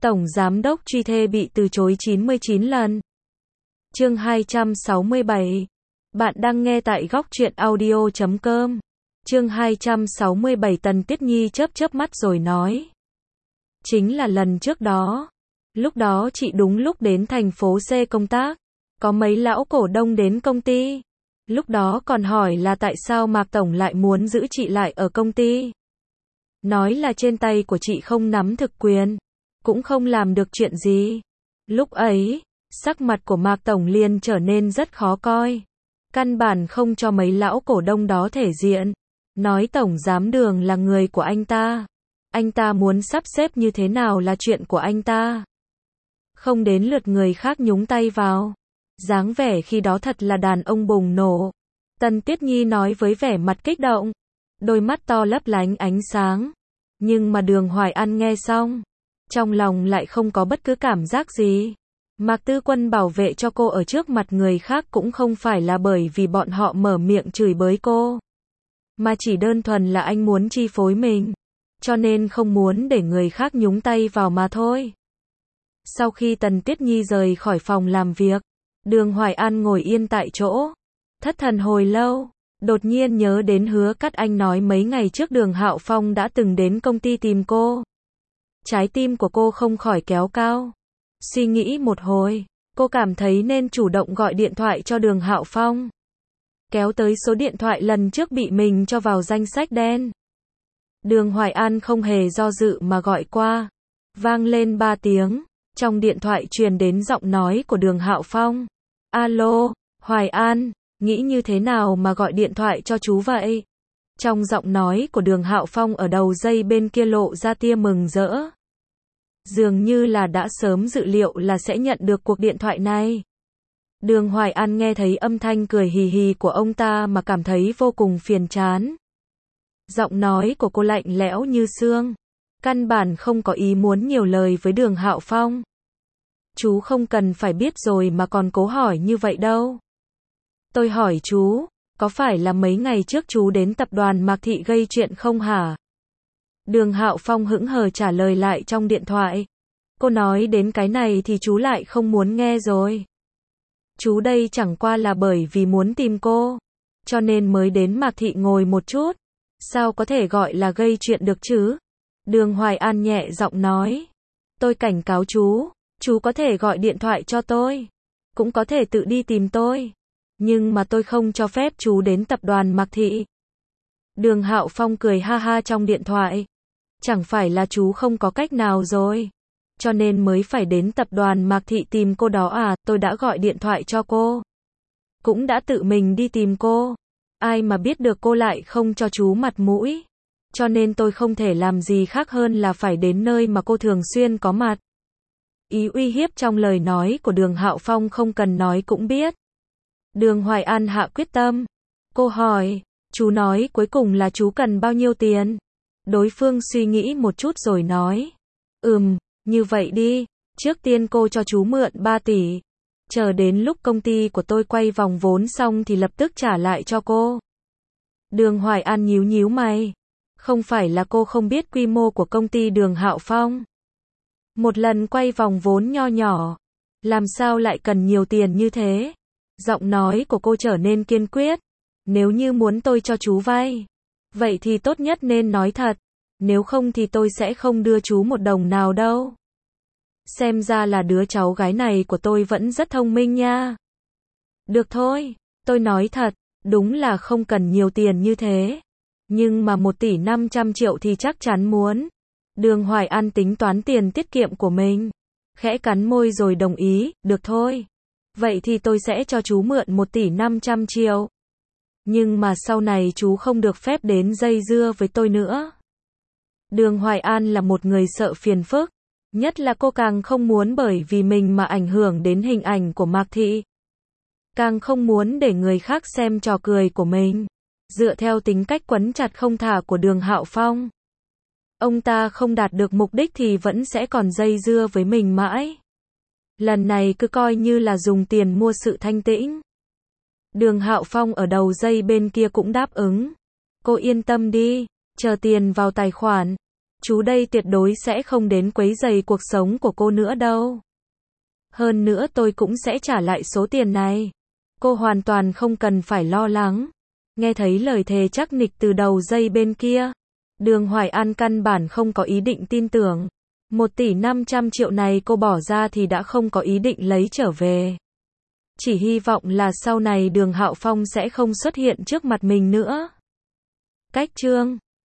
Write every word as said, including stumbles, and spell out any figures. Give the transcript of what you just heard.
Tổng Giám đốc truy thê bị từ chối chín mươi chín lần. Chương hai trăm sáu mươi bảy. Bạn đang nghe tại góc truyện audio chấm com. Chương hai trăm sáu mươi bảy. Tần Tiết Nhi chớp chớp mắt rồi nói. Chính là lần trước đó. Lúc đó chị đúng lúc đến thành phố C công tác. Có mấy lão cổ đông đến công ty. Lúc đó còn hỏi là tại sao Mạc Tổng lại muốn giữ chị lại ở công ty. Nói là trên tay của chị không nắm thực quyền. Cũng không làm được chuyện gì. Lúc ấy, sắc mặt của Mạc Tổng liền trở nên rất khó coi. Căn bản không cho mấy lão cổ đông đó thể diện. Nói Tổng Giám Đường là người của anh ta. Anh ta muốn sắp xếp như thế nào là chuyện của anh ta. Không đến lượt người khác nhúng tay vào. Dáng vẻ khi đó thật là đàn ông bùng nổ. Tần Tiết Nhi nói với vẻ mặt kích động. Đôi mắt to lấp lánh ánh sáng. Nhưng mà Đường Hoài An nghe xong. Trong lòng lại không có bất cứ cảm giác gì. Mạc Tư Quân bảo vệ cho cô ở trước mặt người khác cũng không phải là bởi vì bọn họ mở miệng chửi bới cô. Mà chỉ đơn thuần là anh muốn chi phối mình. Cho nên không muốn để người khác nhúng tay vào mà thôi. Sau khi Tần Tiết Nhi rời khỏi phòng làm việc, Đường Hoài An ngồi yên tại chỗ. Thất thần hồi lâu, đột nhiên nhớ đến Hứa Cát Anh nói mấy ngày trước Đường Hạo Phong đã từng đến công ty tìm cô. Trái tim của cô không khỏi kéo cao. Suy nghĩ một hồi, cô cảm thấy nên chủ động gọi điện thoại cho Đường Hạo Phong. Kéo tới số điện thoại lần trước bị mình cho vào danh sách đen. Đường Hoài An không hề do dự mà gọi qua. Vang lên ba tiếng, trong điện thoại truyền đến giọng nói của Đường Hạo Phong. Alo, Hoài An, nghĩ như thế nào mà gọi điện thoại cho chú vậy? Trong giọng nói của Đường Hạo Phong ở đầu dây bên kia lộ ra tia mừng rỡ. Dường như là đã sớm dự liệu là sẽ nhận được cuộc điện thoại này. Đường Hoài An nghe thấy âm thanh cười hì hì của ông ta mà cảm thấy vô cùng phiền chán. Giọng nói của cô lạnh lẽo như xương. Căn bản không có ý muốn nhiều lời với Đường Hạo Phong. Chú không cần phải biết rồi mà còn cố hỏi như vậy đâu. Tôi hỏi chú, có phải là mấy ngày trước chú đến tập đoàn Mạc Thị gây chuyện không hả? Đường Hạo Phong hững hờ trả lời lại trong điện thoại. Cô nói đến cái này thì chú lại không muốn nghe rồi. Chú đây chẳng qua là bởi vì muốn tìm cô, cho nên mới đến Mạc Thị ngồi một chút. Sao có thể gọi là gây chuyện được chứ? Đường Hoài An nhẹ giọng nói. Tôi cảnh cáo chú, chú có thể gọi điện thoại cho tôi, cũng có thể tự đi tìm tôi. Nhưng mà tôi không cho phép chú đến tập đoàn Mạc Thị. Đường Hạo Phong cười ha ha trong điện thoại. Chẳng phải là chú không có cách nào rồi, cho nên mới phải đến tập đoàn Mạc Thị tìm cô đó à? Tôi đã gọi điện thoại cho cô, cũng đã tự mình đi tìm cô. Ai mà biết được cô lại không cho chú mặt mũi. Cho nên tôi không thể làm gì khác hơn là phải đến nơi mà cô thường xuyên có mặt. Ý uy hiếp trong lời nói của Đường Hạo Phong không cần nói cũng biết. Đường Hoài An hạ quyết tâm. Cô hỏi, chú nói cuối cùng là chú cần bao nhiêu tiền? Đối phương suy nghĩ một chút rồi nói. Ừm, như vậy đi, trước tiên cô cho chú mượn ba tỷ. Chờ đến lúc công ty của tôi quay vòng vốn xong thì lập tức trả lại cho cô. Đường Hoài An nhíu nhíu mày. Không phải là cô không biết quy mô của công ty Đường Hạo Phong. Một lần quay vòng vốn nho nhỏ, làm sao lại cần nhiều tiền như thế? Giọng nói của cô trở nên kiên quyết. Nếu như muốn tôi cho chú vay, vậy thì tốt nhất nên nói thật. Nếu không thì tôi sẽ không đưa chú một đồng nào đâu. Xem ra là đứa cháu gái này của tôi vẫn rất thông minh nha. Được thôi, tôi nói thật, đúng là không cần nhiều tiền như thế. Nhưng mà một tỷ năm trăm triệu thì chắc chắn muốn. Đường Hoài An tính toán tiền tiết kiệm của mình. Khẽ cắn môi rồi đồng ý, được thôi. Vậy thì tôi sẽ cho chú mượn một tỷ năm trăm triệu. Nhưng mà sau này chú không được phép đến dây dưa với tôi nữa. Đường Hoài An là một người sợ phiền phức. Nhất là cô càng không muốn bởi vì mình mà ảnh hưởng đến hình ảnh của Mạc Thị. Càng không muốn để người khác xem trò cười của mình. Dựa theo tính cách quấn chặt không thả của Đường Hạo Phong, ông ta không đạt được mục đích thì vẫn sẽ còn dây dưa với mình mãi. Lần này cứ coi như là dùng tiền mua sự thanh tĩnh. Đường Hạo Phong ở đầu dây bên kia cũng đáp ứng. Cô yên tâm đi, chờ tiền vào tài khoản, Chú đây tuyệt đối sẽ không đến quấy rầy cuộc sống của cô nữa đâu. Hơn nữa tôi cũng sẽ trả lại số tiền này. Cô hoàn toàn không cần phải lo lắng. Nghe thấy lời thề chắc nịch từ đầu dây bên kia, Đường Hoài An căn bản không có ý định tin tưởng. Một tỷ năm trăm triệu này cô bỏ ra thì đã không có ý định lấy trở về. Chỉ hy vọng là sau này Đường Hạo Phong sẽ không xuất hiện trước mặt mình nữa. Cách chương